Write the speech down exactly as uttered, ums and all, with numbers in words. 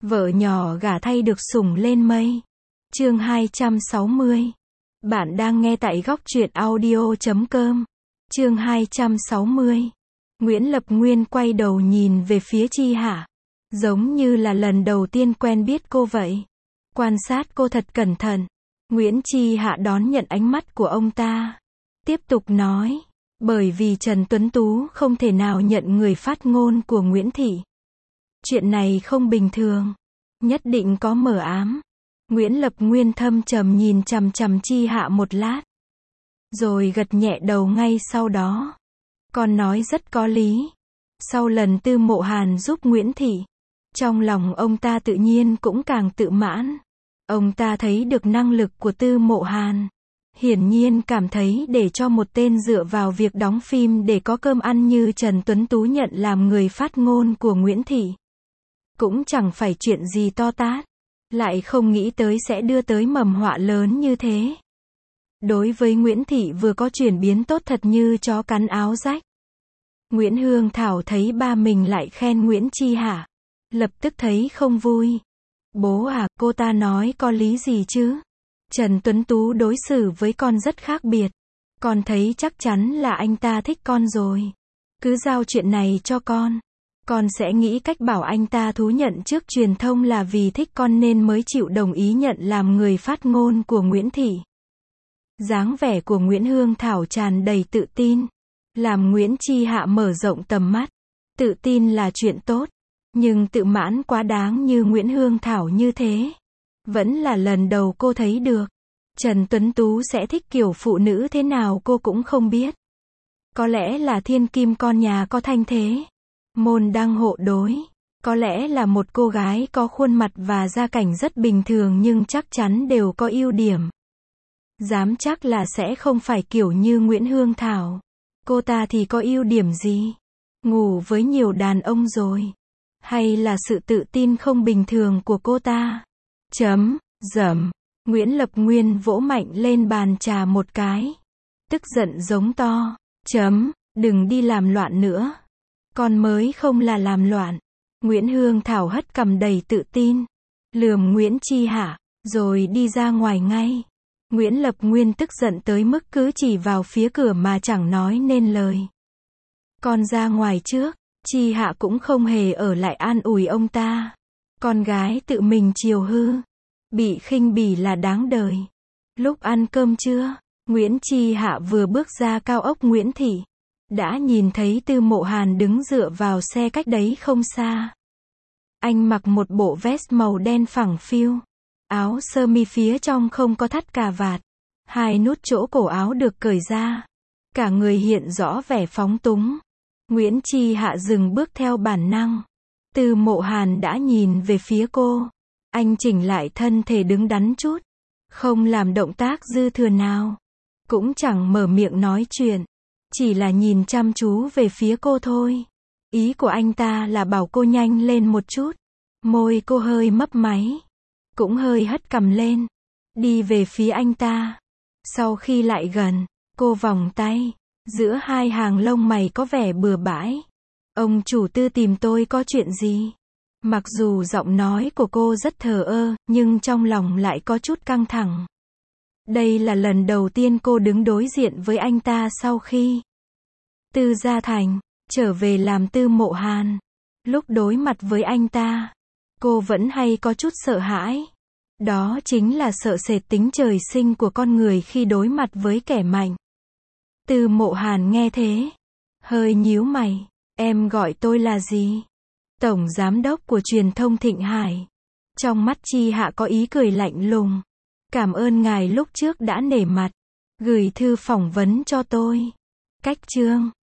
Vợ nhỏ gả thay được sủng lên mây. Chương hai trăm sáu mươi. Bạn đang nghe tại góc truyện audio chấm com. Chương hai trăm sáu mươi. Nguyễn Lập Nguyên quay đầu nhìn về phía Chi Hạ, giống như là lần đầu tiên quen biết cô vậy. Quan sát cô thật cẩn thận. Nguyễn Chi Hạ đón nhận ánh mắt của ông ta, tiếp tục nói, bởi vì Trần Tuấn Tú không thể nào nhận người phát ngôn của Nguyễn Thị. Chuyện này không bình thường, nhất định có mờ ám. Nguyễn Lập Nguyên thâm trầm nhìn chằm chằm Chi Hạ một lát, rồi gật nhẹ đầu ngay sau đó. Con nói rất có lý. Sau lần Tư Mộ Hàn giúp Nguyễn Thị, trong lòng ông ta tự nhiên cũng càng tự mãn. Ông ta thấy được năng lực của Tư Mộ Hàn, hiển nhiên cảm thấy để cho một tên dựa vào việc đóng phim để có cơm ăn như Trần Tuấn Tú nhận làm người phát ngôn của Nguyễn Thị, cũng chẳng phải chuyện gì to tát. Lại không nghĩ tới sẽ đưa tới mầm họa lớn như thế. Đối với Nguyễn Thị vừa có chuyển biến tốt thật như chó cắn áo rách. Nguyễn Hương Thảo thấy ba mình lại khen Nguyễn Chi Hạ, lập tức thấy không vui. Bố à, cô ta nói có lý gì chứ? Trần Tuấn Tú đối xử với con rất khác biệt. Con thấy chắc chắn là anh ta thích con rồi. Cứ giao chuyện này cho con. Con sẽ nghĩ cách bảo anh ta thú nhận trước truyền thông là vì thích con nên mới chịu đồng ý nhận làm người phát ngôn của Nguyễn Thị. Dáng vẻ của Nguyễn Hương Thảo tràn đầy tự tin, làm Nguyễn Chi Hạ mở rộng tầm mắt. Tự tin là chuyện tốt, nhưng tự mãn quá đáng như Nguyễn Hương Thảo như thế, vẫn là lần đầu cô thấy được. Trần Tuấn Tú sẽ thích kiểu phụ nữ thế nào cô cũng không biết. Có lẽ là thiên kim con nhà có thanh thế, môn đăng hộ đối. Có lẽ là một cô gái có khuôn mặt và gia cảnh rất bình thường nhưng chắc chắn đều có ưu điểm. Dám chắc là sẽ không phải kiểu như Nguyễn Hương Thảo. Cô ta thì có ưu điểm gì? Ngủ với nhiều đàn ông rồi? Hay là sự tự tin không bình thường của cô ta? Chấm, dầm. Nguyễn Lập Nguyên vỗ mạnh lên bàn trà một cái, tức giận giống to. Chấm, đừng đi làm loạn nữa. Con mới không là làm loạn. Nguyễn Hương Thảo hất cằm đầy tự tin, lườm Nguyễn Chi Hạ, rồi đi ra ngoài ngay. Nguyễn Lập Nguyên tức giận tới mức cứ chỉ vào phía cửa mà chẳng nói nên lời. Con ra ngoài trước. Chi Hạ cũng không hề ở lại an ủi ông ta. Con gái tự mình chiều hư, bị khinh bỉ là đáng đời. Lúc ăn cơm trưa, Nguyễn Chi Hạ vừa bước ra cao ốc Nguyễn Thị, đã nhìn thấy Tư Mộ Hàn đứng dựa vào xe cách đấy không xa. Anh mặc một bộ vest màu đen phẳng phiu, áo sơ mi phía trong không có thắt cà vạt, hai nút chỗ cổ áo được cởi ra, cả người hiện rõ vẻ phóng túng. Nguyễn Chi Hạ dừng bước theo bản năng. Tư Mộ Hàn đã nhìn về phía cô. Anh chỉnh lại thân thể đứng đắn chút, không làm động tác dư thừa nào, cũng chẳng mở miệng nói chuyện, chỉ là nhìn chăm chú về phía cô thôi. Ý của anh ta là bảo cô nhanh lên một chút. Môi cô hơi mấp máy, cũng hơi hất cằm lên, đi về phía anh ta. Sau khi lại gần, cô vòng tay, giữa hai hàng lông mày có vẻ bừa bãi. Ông chủ Tư tìm tôi có chuyện gì? Mặc dù giọng nói của cô rất thờ ơ, nhưng trong lòng lại có chút căng thẳng. Đây là lần đầu tiên cô đứng đối diện với anh ta sau khi Tư Gia Thành trở về làm Tư Mộ Hàn. Lúc đối mặt với anh ta, cô vẫn hay có chút sợ hãi. Đó chính là sợ sệt tính trời sinh của con người khi đối mặt với kẻ mạnh. Tư Mộ Hàn nghe thế, hơi nhíu mày. Em gọi tôi là gì? Tổng giám đốc của truyền thông Thịnh Hải. Trong mắt Chi Hạ có ý cười lạnh lùng. Cảm ơn ngài lúc trước đã nể mặt gửi thư phỏng vấn cho tôi. Cách chương